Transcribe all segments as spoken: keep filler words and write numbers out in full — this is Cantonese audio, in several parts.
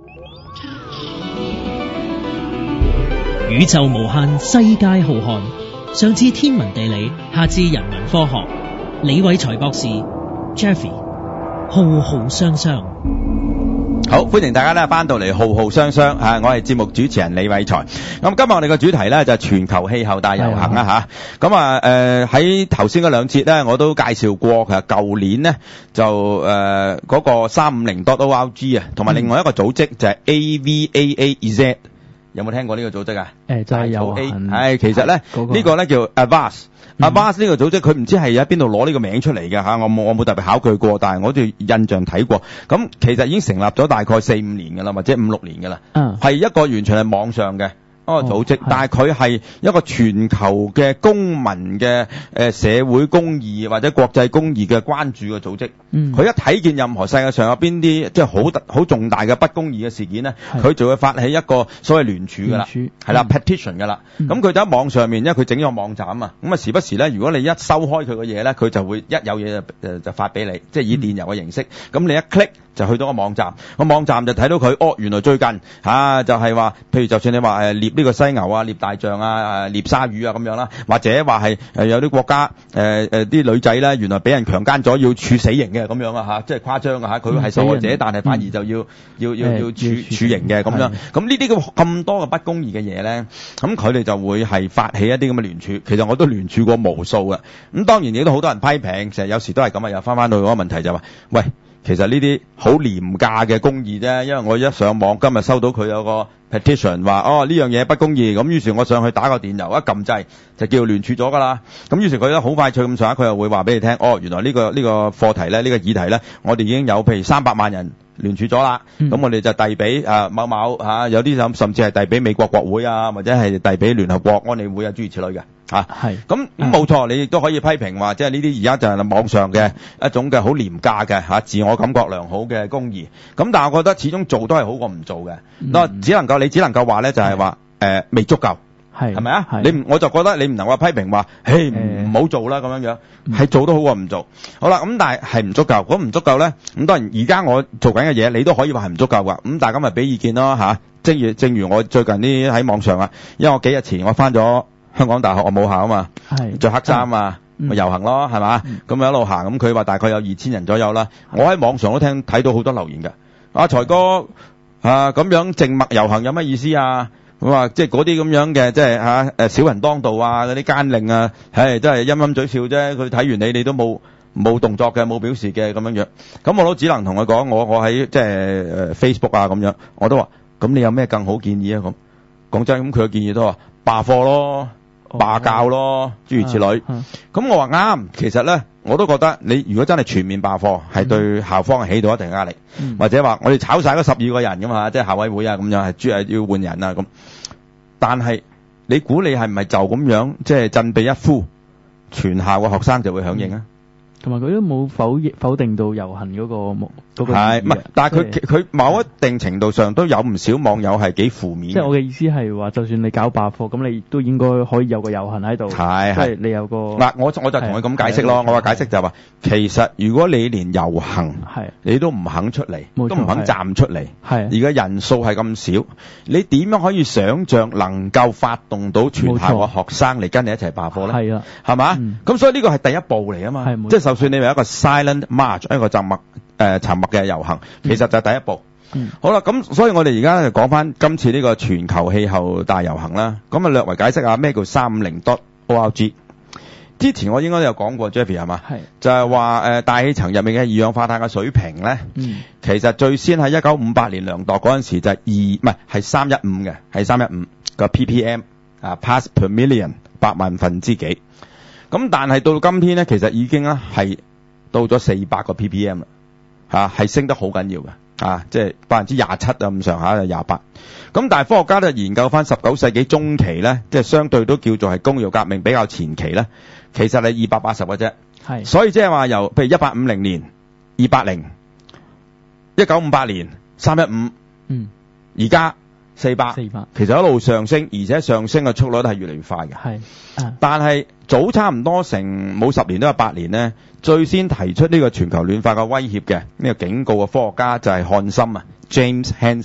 宇宙無限，世界浩瀚，上至天文地理，下至人文科學。李偉才博士 Jeffrey 浩浩雙雙。 好，歡迎大家咧翻到嚟浩浩雙雙啊！我係節目主持人李偉才。咁今日我哋嘅主題咧就係全球氣候大遊行啦吓。咁啊誒喺頭先嗰兩節咧我都介紹過，其實舊年咧就誒嗰、呃那個三五零 dot org 啊，同埋另外一個組織就係 A V A A Z。有冇聽過呢個組織啊？ 誒就係有 A， 係其實咧呢、那個呢個咧叫 Avast。Avast 呢個組織佢唔知係喺邊度攞呢個名出嚟嘅嚇，我冇我冇特別考據過，但係我對印象睇過。咁其實已經成立咗大概四五年㗎啦，或者五六年㗎啦。嗯，係一個完全係網上嘅一個組織，哦、但係佢係一個全球嘅公民嘅誒社會公義或者國際公義嘅關注嘅組織。嗯，佢一睇見任何世界上有邊啲即係好特好重大嘅不公義嘅事件咧，佢就會發起一個所謂聯署㗎啦，係啦 petition 㗎啦。咁佢就喺網上面，因為佢整咗個網站啊，咁啊時不時咧，如果你一收開佢嘅嘢咧，佢就會一有嘢就誒就發俾你，即係以電郵嘅形式。咁、嗯、你一 click 就去到個網站，個網站就睇到佢，哦，原來最近嚇、啊、就係、是、話，譬如就算你話誒獵呢個犀牛啊、獵大象啊、誒獵鯊魚啊咁樣啦，或者話係誒有啲國家誒誒啲女仔咧，原來俾人強姦咗要處死刑嘅咁樣啊嚇，即係誇張啊嚇，佢係受害者，嗯、但係反而就要、嗯、要要要處處刑嘅咁樣。咁呢啲咁咁多嘅不公義嘅嘢咧，咁佢哋就會係發起一啲咁嘅聯署。其實我都聯署過無數嘅。咁當然亦都好多人批評，其實有時都係咁啊，又翻翻到嗰個問題就話，喂。其實呢啲好廉價嘅公義啫，因為我一上網今日收到佢有個 petition 話，哦呢樣嘢不公義，咁於是我上去打個電郵一撳掣就叫聯署咗㗎啦。咁於是佢咧好快脆咁上下，佢又會話俾你聽，哦原來呢個呢個課題咧，呢個議題咧，我哋已經有譬如三百萬人聯署咗啦。咁、嗯、我哋就遞俾啊某某嚇，有啲甚至係遞俾美國國會啊，或者係遞俾聯合國安理會啊諸如此類嘅。啊，係咁咁冇錯，你亦都可以批評話，即係呢啲而家就係網上嘅一種嘅好廉價嘅嚇，自我感覺良好嘅公義。咁但係我覺得始終做都係好過唔做嘅。嗱、嗯，只能夠你只能夠話咧，就係話誒未足夠，係係咪啊？你唔我就覺得你唔能夠批評話，嘿唔好做啦咁樣樣，係、嗯、做都好過唔做。好啦，咁但係係唔足夠，如果唔足夠咧，咁當然而家我做緊嘅嘢，你都可以話係唔足夠㗎。咁大家咪俾意見咯嚇。正如正如我最近啲喺網上啊，因為我幾日前我翻咗香港大學我母校啊嘛，着黑衫啊，咪、嗯、遊行咯，係嘛？咁、嗯、一路行，咁佢話大概有二千人左右啦。我喺網上都聽睇到好多留言嘅，阿、啊、財哥啊咁樣靜默遊行有乜意思啊？咁話即係嗰啲咁樣嘅，即係嚇誒小人當道啊，嗰啲奸佞啊，唉真係陰陰嘴笑啫。佢睇完你，你都冇冇動作嘅，冇表示嘅咁樣樣。咁我都只能同佢講，我我喺即係誒 Facebook 啊咁樣，我都話咁你有咩更好建議啊？咁講真，咁佢嘅建議都話罷課咯。罷教咯，諸如此類。咁、啊啊、我話啱，其實咧，我都覺得你如果真係全面罷課，係、嗯、對校方係起到一定壓力，嗯、或者話我哋炒晒嗰十二個人噶嘛，即係校委會啊咁樣，係主係要換人啊咁。但係你估你係唔係就咁樣，即係振臂一呼，全校嘅學生就會響應啊？ 同埋佢都冇否否定到遊行嗰、嗰個嗰、嗰個係，唔係，但係佢佢某一定程度上都有唔少網友係幾負面。 即係我嘅意思係話，就算你搞罷課，咁你都應該可以有個遊行喺度。係係，即係你有個嗱，我我就同佢咁解釋咯。我話解釋就係話，其實如果你連遊行係你都唔肯出嚟，都唔肯站出嚟，係而家人數係咁少，你點樣可以想像能夠發動到全校嘅學生嚟跟你一齊罷課咧？係啊，係嘛？咁、嗯、所以呢個係第一步嚟啊嘛，即係就算你係一個 silent march， 一個沉默。誒、呃，沉默嘅遊行，其實就係第一步。嗯、好啦，咁所以我哋而家就講翻今次呢個全球氣候大遊行啦。咁啊，略為解釋下咩叫三五零 dot org。之前我應該都有講過 Jeffrey 係嘛？係就係話誒，大氣層入面嘅二氧化碳嘅水平咧，嗯，其實最先喺一九五八年量度嗰陣時就係二，唔係係三一五嘅，係三一五個 ppm 啊 parts per million 百萬分之幾。咁但係到今天咧，其實已經咧係到咗四百個 ppm 啦。啊，係升得好緊要嘅，啊，即係百分之廿七啊咁上下，就廿八。咁但係科學家咧研究翻十九世紀中期咧，即係相對都叫做係工業革命比較前期咧，其實係二百八十嘅啫。係，所以即係話由譬如一八五零年、二八零、一九五八年、三一五，嗯，而家四百，四百，其實一路上升，而且上升嘅速率都係越嚟越快嘅。係，啊，但係早差唔多成冇十年都有八年咧。最先提出呢個全球暖化嘅威脅嘅呢個警告嘅科學家就係漢森啊 ，James Hansen，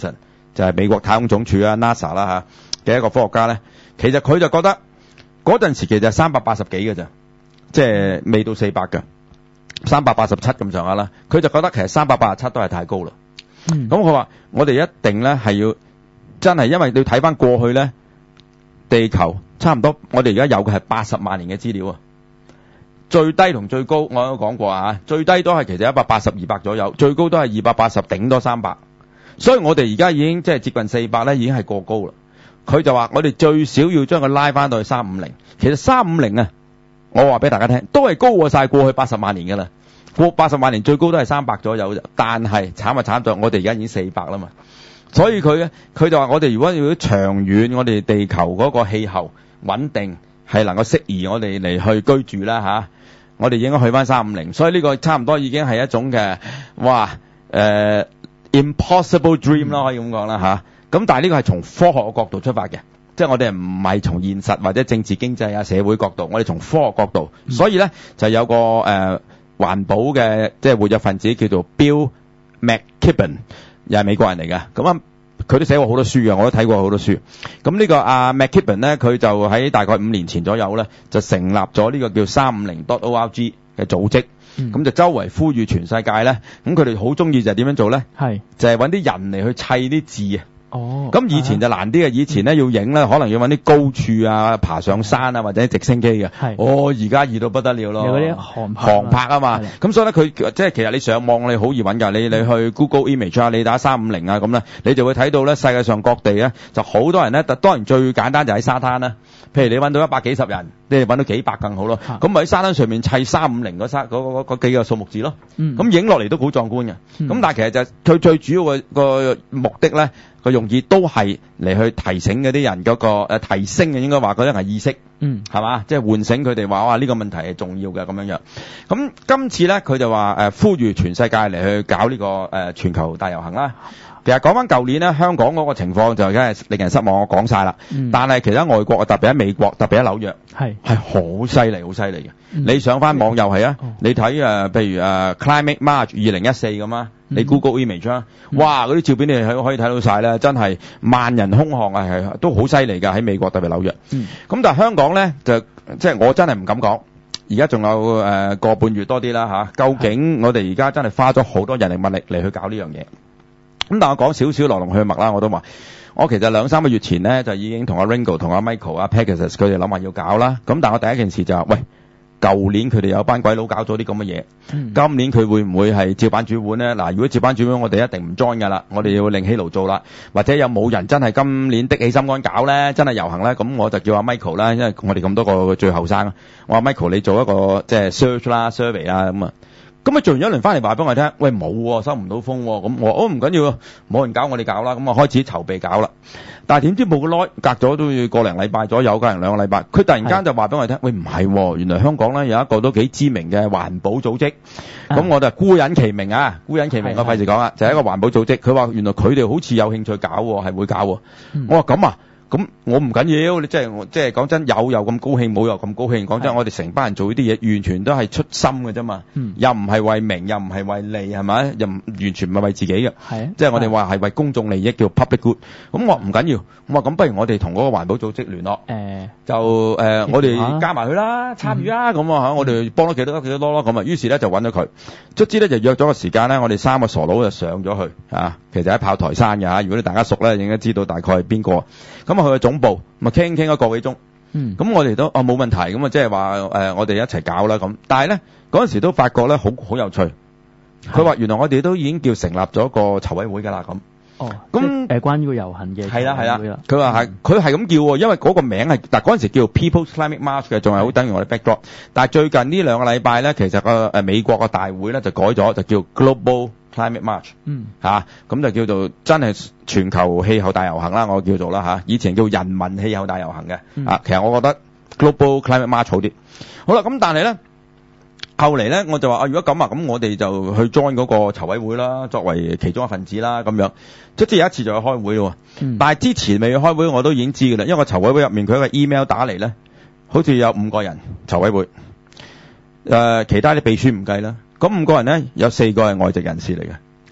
就係美國太空總署啊 NASA 啦嚇嘅一個科學家咧，其實佢就覺得嗰陣時其實係三百八十幾嘅咋，即係未到四百嘅，三百八十七咁上下啦。佢就覺得其實三百八十七都係太高啦。咁佢話我哋一定咧係要真係，因為你要睇翻過去咧，地球差唔多我哋而家有嘅係八十萬年嘅資料啊。最低同最高我都講過啊，最低都係其實一百八十二百左右，最高都係二百八十，頂多三百。所以我哋而家已經即係接近四百咧，已經係過高啦。佢就話我哋最少要將佢拉翻到去三五零。其實三五零啊，我話俾大家聽，都係高過晒過去八十萬年㗎啦。過八十萬年最高都係三百左右啫，但係慘啊慘在我哋而家已經四百啦嘛。所以佢咧，佢就話我哋如果要長遠，我哋地球嗰個氣候穩定係能夠適宜我哋嚟去居住啦吓。我哋應該去翻三五零，所以呢個差唔多已經係一種嘅，哇，誒、呃、impossible dream 啦，可以咁講啦吓。咁但係呢個係從科學嘅角度出發嘅，即係我哋唔係從現實或者政治經濟啊社會角度，我哋從科學角度。嗯、所以咧就有個誒、呃、環保嘅即係活躍分子叫做 Bill McKibben， 又係美國人嚟嘅。咁啊，佢都寫過好多書嘅，我都睇過好多書。咁呢個阿 McKibben 咧，佢就喺大概五年前左右咧，就成立咗呢個叫三五零 dot org 嘅組織。咁、嗯、就周圍呼籲全世界咧，咁佢哋好中意就係點樣做咧？係就係揾啲人嚟去砌啲字啊！哦，咁以前就難啲嘅，以前咧要影咧，可能要揾啲高處啊，爬上山啊，或者直升機嘅。係，哦，而家易到不得了咯，有嗰啲航航拍啊嘛。咁所以咧，佢即係其實你上網你好易揾㗎，你你去 Google Image 啊，你打三五零啊咁咧，你就會睇到咧世界上各地咧就好多人咧，當然最簡單就喺沙灘啦。譬如你揾到一百幾十人，你哋揾到幾百更好咯。咁咪喺沙灘上面砌三五零嗰沙嗰嗰嗰幾個數目字咯。咁影落嚟都好壯觀嘅。咁、嗯、但係其實就佢最主要嘅個目的咧，個用意都係嚟去提醒嗰啲人嗰、嗰個誒、呃、提升嘅，應該話嗰啲係意識。嗯，係嘛？即係喚醒佢哋話哇呢、呢個問題係重要嘅咁樣樣。咁今次咧佢就話誒、呃、呼籲全世界嚟去搞呢、呢個誒、呃、全球大遊行啦。其實講翻舊年咧，香港嗰個情況就梗係令人失望，我講晒啦。嗯、但係其他外國啊，特別喺美國，特別喺紐約，係係好犀利，好犀利嘅。你上翻網又係啊，嗯、你睇誒、呃，譬如誒、呃、Climate March 二零一四咁啊，你 Google Image 啊，嗯、哇嗰啲照片你係可以睇到晒咧，真係萬人空巷啊，係都好犀利㗎喺美國，特別紐約。咁、嗯、但係香港咧就即係我真係唔敢講。而家仲有誒、呃、個半月多啲啦嚇，究竟我哋而家真係花咗好多人力物力嚟去搞呢樣嘢？咁但係我講少少來龍去脈啦，我都話我其實兩三個月前咧就已經同阿 Ringo 同阿 Michael 阿 Pegasus 佢哋諗話要搞啦。咁但係我第一件事就話、是、喂，舊年佢哋有班鬼佬搞咗啲咁嘅嘢，嗯、今年佢會唔會係照板煮碗咧？嗱，如果照板煮碗，我哋一定唔 join 㗎啦，我哋要另起爐做啦。或者有冇人真係今年的起心肝搞咧，真係遊行咧？咁我就叫阿 Michael 啦，因為我哋咁多個最後生，我話 Michael 你做一個即係 search 啦、survey 啦咁啊。咁啊做完一輪翻嚟話俾我聽，喂冇喎，收唔到風喎，咁我哦唔緊要，冇人搞我哋搞啦，咁啊開始籌備搞啦。但係點知冇咁耐，隔咗都要個零禮拜左右，隔零兩個禮拜，佢突然間就話俾我聽，喂唔係喎，原來香港咧有一個都幾知名嘅環保組織，咁我就孤隱其名啊，孤隱其名我費事講啦，就係一個環保組織。佢話原來佢哋好似有興趣搞，係會搞。嗯、我話咁啊。咁我唔緊要，你即係即係講真，有又咁高興，冇又咁高興。講真，我哋成班人做呢啲嘢，完全都係出心嘅啫嘛。嗯、又唔係為名，又唔係為利，係咪？又唔完全唔係為自己嘅。係即係我哋話係為公眾利益，叫 public good。咁我唔緊要，我話咁不如我哋同嗰個環保組織聯絡。誒、呃，就誒、呃，我哋加埋佢啦，參與啦，咁啊嚇，我哋幫到幾多得幾多多咯。咁啊，於是咧就揾咗佢，卒之咧就約咗個時間咧，我哋三個傻佬就上咗去啊。其實喺炮台山嘅嚇，如果你大家熟咧，應該知道大概係邊個。咁啊去總部，咪傾傾一個幾鐘。嗯。咁我哋都哦冇問題，咁啊即係話誒，我哋一齊搞啦咁。但係咧嗰陣時都發覺咧好好有趣。佢話原來我哋都已經叫成立咗個籌委會㗎啦咁。哦。咁誒、呃、關於個遊行嘅係啦係啦。佢話係佢係咁叫喎，因為嗰個名係但嗰陣時叫 People's Climate March 嘅，仲係好等於我哋 backdrop。但係最近呢兩個禮拜咧，其實個誒美國個大會咧就改咗，就叫 Global Climate March，嗯，吓、啊，咁就叫做真係全球氣候大遊行啦，我叫做啦吓、啊，以前叫人民氣候大遊行嘅，嗯、啊，其實我覺得 Global Climate March 好啲。好啦，咁但係咧，後嚟咧，我就話啊，如果咁啊，咁我哋就去 join 嗰個籌委會啦，作為其中一份子啦，咁樣，即係有一次就去開會咯，嗯、但係之前未去開會，我都已經知㗎啦，因為個籌委會入面佢一個 email 打嚟咧，好似有五個人籌委會，誒、呃，其他啲秘書唔計啦。咁五個人咧，有四個係外籍人士嚟嘅，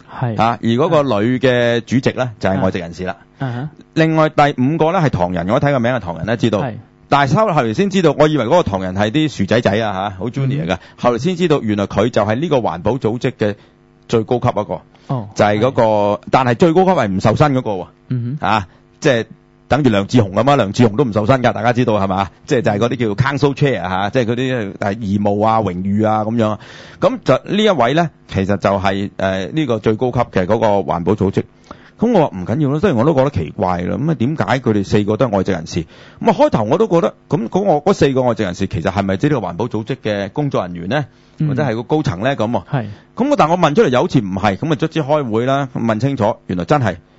係啊，而嗰個女嘅主席咧就係、是、外籍人士啦。 Uh-huh. 另外第五個咧係唐人，我睇個名係唐人咧知道。但係後嚟先知道，我以為嗰個唐人係啲薯仔仔啊嚇，好 junior 㗎。後嚟先知道，原來佢就係呢個環保組織嘅最高級一個。哦，就係嗰個，但係最高級係唔受薪嗰個喎。嗯哼，啊，即係等住梁智鴻咁啊，梁智鴻都唔受薪㗎，大家知道係嘛？即係就係嗰啲叫 council chair 嚇，即係嗰啲誒義務啊、榮譽啊咁樣。咁就呢一位咧，其實就係誒呢個最高級嘅嗰個環保組織。咁我話唔緊要咯，雖然我都覺得奇怪啦。咁啊，點解佢哋四個都係外籍人士？咁啊，開頭我都覺得，咁嗰個嗰四個外籍人士其實係咪即係呢個環保組織嘅工作人員咧，嗯、或者係個高層咧咁？係。咁但係我問出嚟又好似唔係，咁啊卒之開會啦，問清楚，原來真係